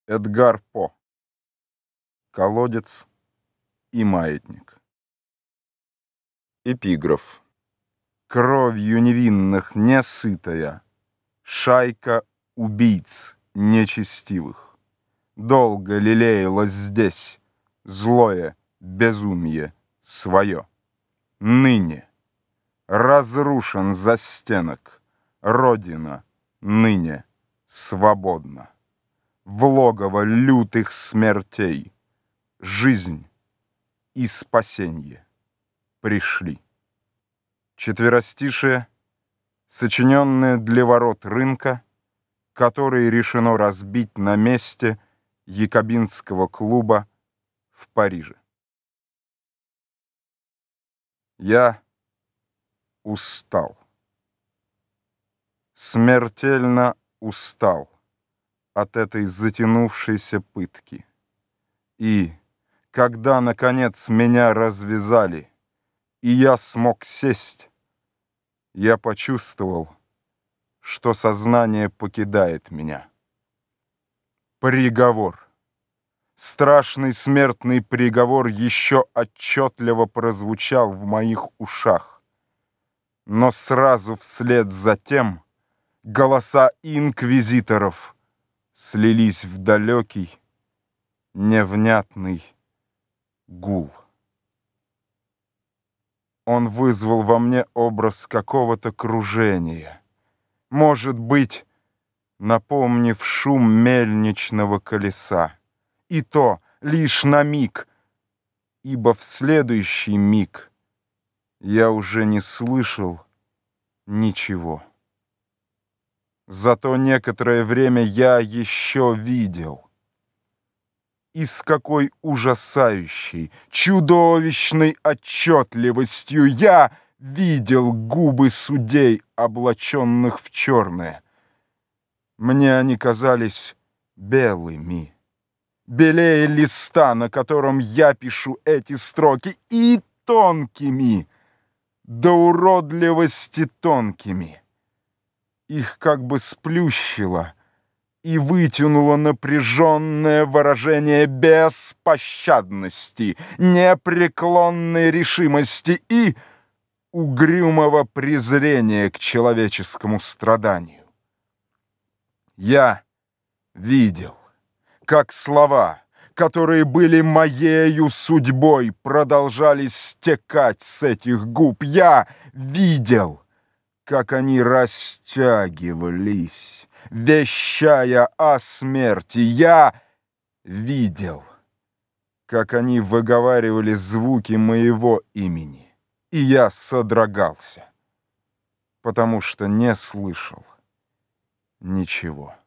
Эдгар По. Колодец и маятник. Эпиграф. Кровью невинных несытая шайка убийц нечестивых долго лелеялась здесь злое безумие свое. Ныне разрушен застенок, родина ныне свободна. В логово лютых смертей жизнь и спасенье пришли. Четверостишие, сочиненное для ворот рынка, который решено разбить на месте якобинского клуба в Париже. Я устал. Смертельно устал от этой затянувшейся пытки. И, когда, наконец, меня развязали, и я смог сесть, я почувствовал, что сознание покидает меня. Приговор. Страшный смертный приговор еще отчетливо прозвучал в моих ушах. Но сразу вслед за тем голоса инквизиторов слились в далекий, невнятный гул. Он вызвал во мне образ какого-то кружения, может быть, напомнив шум мельничного колеса, и то лишь на миг, ибо в следующий миг я уже не слышал ничего. Зато некоторое время я еще видел. И с какой ужасающей, чудовищной отчетливостью я видел губы судей, облаченных в черное. Мне они казались белыми, белее листа, на котором я пишу эти строки, и тонкими, до уродливости тонкими. Их как бы сплющило и вытянуло напряженное выражение беспощадности, непреклонной решимости и угрюмого презрения к человеческому страданию. Я видел, как слова, которые были моею судьбой, продолжали стекать с этих губ. Я видел, как они растягивались, вещая о смерти. Я видел, как они выговаривали звуки моего имени, и я содрогался, потому что не слышал ничего.